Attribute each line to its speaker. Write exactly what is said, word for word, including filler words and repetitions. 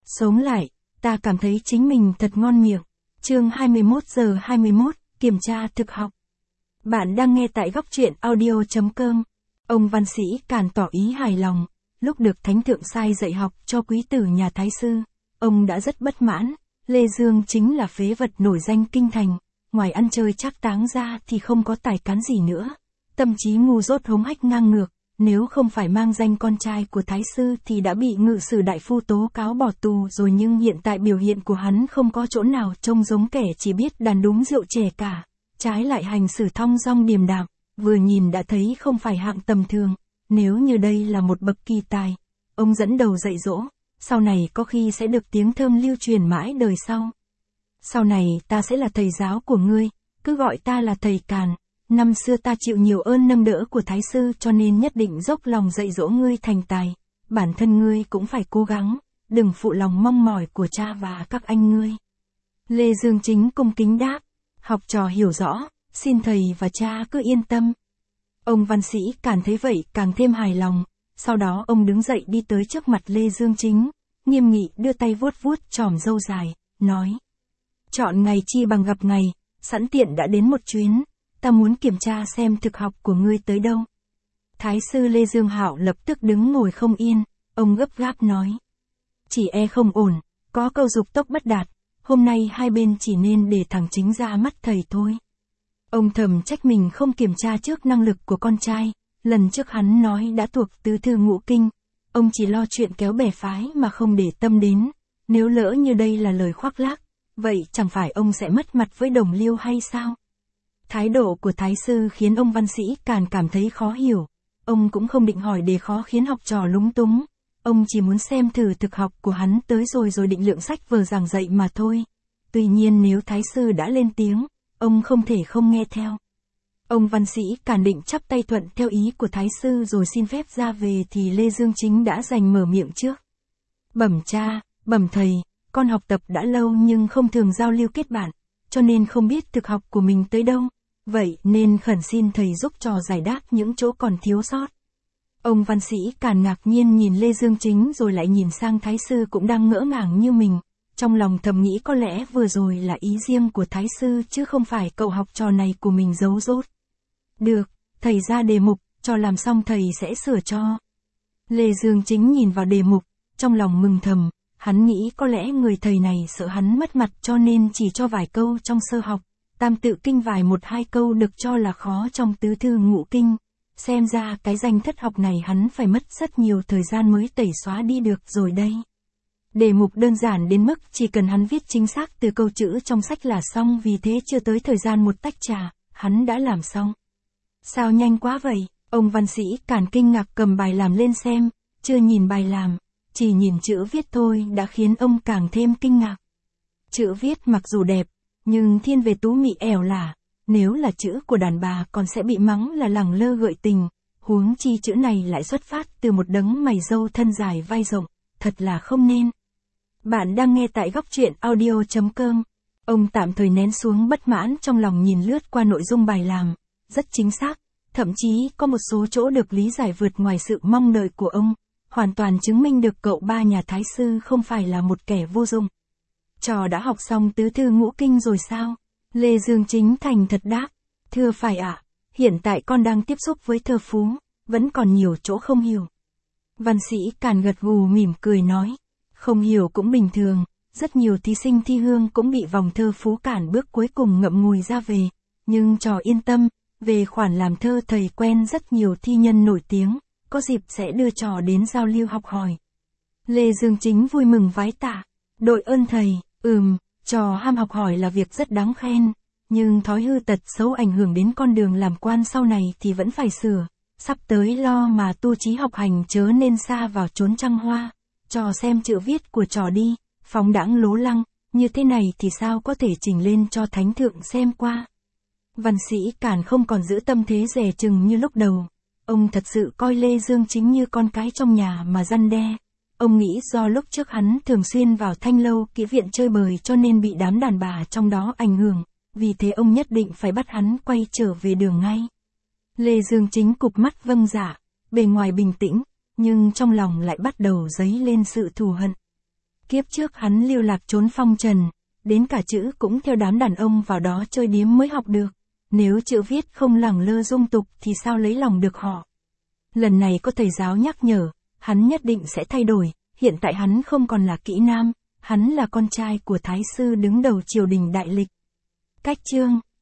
Speaker 1: Sống lại, ta cảm thấy chính mình thật ngon miệng. Chương hai mươi mốt giờ hai mươi mốt, kiểm tra thực học. Bạn đang nghe tại góc truyện audio chấm com. Ông văn sĩ Càn tỏ ý hài lòng, lúc được Thánh Thượng sai dạy học cho quý tử nhà Thái Sư, ông đã rất bất mãn. Lê Dương chính là phế vật nổi danh kinh thành, ngoài ăn chơi trác táng ra thì không có tài cán gì nữa. Tâm trí ngu dốt hống hách ngang ngược, nếu không phải mang danh con trai của Thái Sư thì đã bị ngự sử đại phu tố cáo bỏ tù rồi, nhưng hiện tại biểu hiện của hắn không có chỗ nào trông giống kẻ chỉ biết đàn đúng rượu chè cả. Trái lại hành xử thong dong điềm đạm, vừa nhìn đã thấy không phải hạng tầm thường. Nếu như đây là một bậc kỳ tài, ông dẫn đầu dạy dỗ, sau này có khi sẽ được tiếng thơm lưu truyền mãi đời sau. Sau này ta sẽ là thầy giáo của ngươi, cứ gọi ta là thầy Càn. Năm xưa ta chịu nhiều ơn nâng đỡ của Thái Sư cho nên nhất định dốc lòng dạy dỗ ngươi thành tài. Bản thân ngươi cũng phải cố gắng, đừng phụ lòng mong mỏi của cha và các anh ngươi. Lê Dương Chính cung kính đáp, học trò hiểu rõ, xin thầy và cha cứ yên tâm. Ông văn sĩ Càn thấy vậy càng thêm hài lòng, sau đó ông đứng dậy đi tới trước mặt Lê Dương Chính, nghiêm nghị đưa tay vuốt vuốt chòm râu dài, nói: Chọn ngày chi bằng gặp ngày, sẵn tiện đã đến một chuyến, ta muốn kiểm tra xem thực học của ngươi tới đâu. Thái Sư Lê Dương Hạo lập tức đứng ngồi không yên, ông gấp gáp nói: Chỉ e không ổn, có câu dục tốc bất đạt, hôm nay hai bên chỉ nên để thẳng chính ra mắt thầy thôi. Ông thầm trách mình không kiểm tra trước năng lực của con trai, lần trước hắn nói đã thuộc tứ thư ngũ kinh, ông chỉ lo chuyện kéo bè phái mà không để tâm đến, nếu lỡ như đây là lời khoác lác, vậy chẳng phải ông sẽ mất mặt với đồng liêu hay sao? Thái độ của Thái Sư khiến ông văn sĩ Càn cảm thấy khó hiểu, ông cũng không định hỏi đề khó khiến học trò lúng túng, ông chỉ muốn xem thử thực học của hắn tới rồi rồi định lượng sách vở giảng dạy mà thôi. Tuy nhiên nếu Thái Sư đã lên tiếng, ông không thể không nghe theo. Ông văn sĩ Càn định chắp tay thuận theo ý của Thái Sư rồi xin phép ra về thì Lê Dương Chính đã giành mở miệng trước. Bẩm cha, bẩm thầy, con học tập đã lâu nhưng không thường giao lưu kết bạn, cho nên không biết thực học của mình tới đâu. Vậy nên khẩn xin thầy giúp trò giải đáp những chỗ còn thiếu sót. Ông văn sĩ Càn ngạc nhiên nhìn Lê Dương Chính rồi lại nhìn sang Thái Sư cũng đang ngỡ ngàng như mình, trong lòng thầm nghĩ có lẽ vừa rồi là ý riêng của Thái Sư chứ không phải cậu học trò này của mình giấu dốt. Được, thầy ra đề mục, cho làm xong thầy sẽ sửa cho. Lê Dương Chính nhìn vào đề mục, trong lòng mừng thầm, hắn nghĩ có lẽ người thầy này sợ hắn mất mặt cho nên chỉ cho vài câu trong sơ học. Tam tự kinh vài một hai câu được cho là khó trong tứ thư ngũ kinh, xem ra cái danh thất học này hắn phải mất rất nhiều thời gian mới tẩy xóa đi được rồi đây. Đề mục đơn giản đến mức chỉ cần hắn viết chính xác từ câu chữ trong sách là xong, vì thế chưa tới thời gian một tách trà, hắn đã làm xong. Sao nhanh quá vậy? Ông văn sĩ Càn kinh ngạc cầm bài làm lên xem, chưa nhìn bài làm, chỉ nhìn chữ viết thôi đã khiến ông càng thêm kinh ngạc. Chữ viết mặc dù đẹp, nhưng thiên về tú mị ẻo lả, nếu là chữ của đàn bà còn sẽ bị mắng là lẳng lơ gợi tình, huống chi chữ này lại xuất phát từ một đấng mày râu thân dài vai rộng, thật là không nên. Bạn đang nghe tại góc truyện audio chấm com. Ông tạm thời nén xuống bất mãn trong lòng, nhìn lướt qua nội dung bài làm, rất chính xác, thậm chí có một số chỗ được lý giải vượt ngoài sự mong đợi của ông, hoàn toàn chứng minh được cậu ba nhà Thái Sư không phải là một kẻ vô dụng. Trò đã học xong tứ thư ngũ kinh rồi sao? Lê Dương Chính thành thật đáp, thưa phải ạ, hiện tại con đang tiếp xúc với thơ phú, vẫn còn nhiều chỗ không hiểu. Văn sĩ Càn gật gù mỉm cười nói, không hiểu cũng bình thường, rất nhiều thí sinh thi hương cũng bị vòng thơ phú cản bước cuối cùng ngậm ngùi ra về, nhưng trò yên tâm, về khoản làm thơ thầy quen rất nhiều thi nhân nổi tiếng, có dịp sẽ đưa trò đến giao lưu học hỏi. Lê Dương Chính vui mừng vái tạ, đội ơn thầy. Ừm, trò ham học hỏi là việc rất đáng khen, nhưng thói hư tật xấu ảnh hưởng đến con đường làm quan sau này thì vẫn phải sửa, sắp tới lo mà tu trí học hành chớ nên xa vào chốn trăng hoa. Trò xem chữ viết của trò đi, phóng đãng lố lăng, như thế này thì sao có thể trình lên cho Thánh Thượng xem qua. Văn sĩ Càn không còn giữ tâm thế dè chừng như lúc đầu, ông thật sự coi Lê Dương Chính như con cái trong nhà mà răn đe. Ông nghĩ do lúc trước hắn thường xuyên vào thanh lâu kỹ viện chơi bời cho nên bị đám đàn bà trong đó ảnh hưởng, vì thế ông nhất định phải bắt hắn quay trở về đường ngay. Lê Dương Chính cụp mắt vâng dạ, bề ngoài bình tĩnh, nhưng trong lòng lại bắt đầu dấy lên sự thù hận. Kiếp trước hắn lưu lạc trốn phong trần, đến cả chữ cũng theo đám đàn ông vào đó chơi điếm mới học được. Nếu chữ viết không lẳng lơ dung tục thì sao lấy lòng được họ. Lần này có thầy giáo nhắc nhở, hắn nhất định sẽ thay đổi, hiện tại hắn không còn là kỹ nam, hắn là con trai của thái sư đứng đầu triều đình đại lịch. Cách chương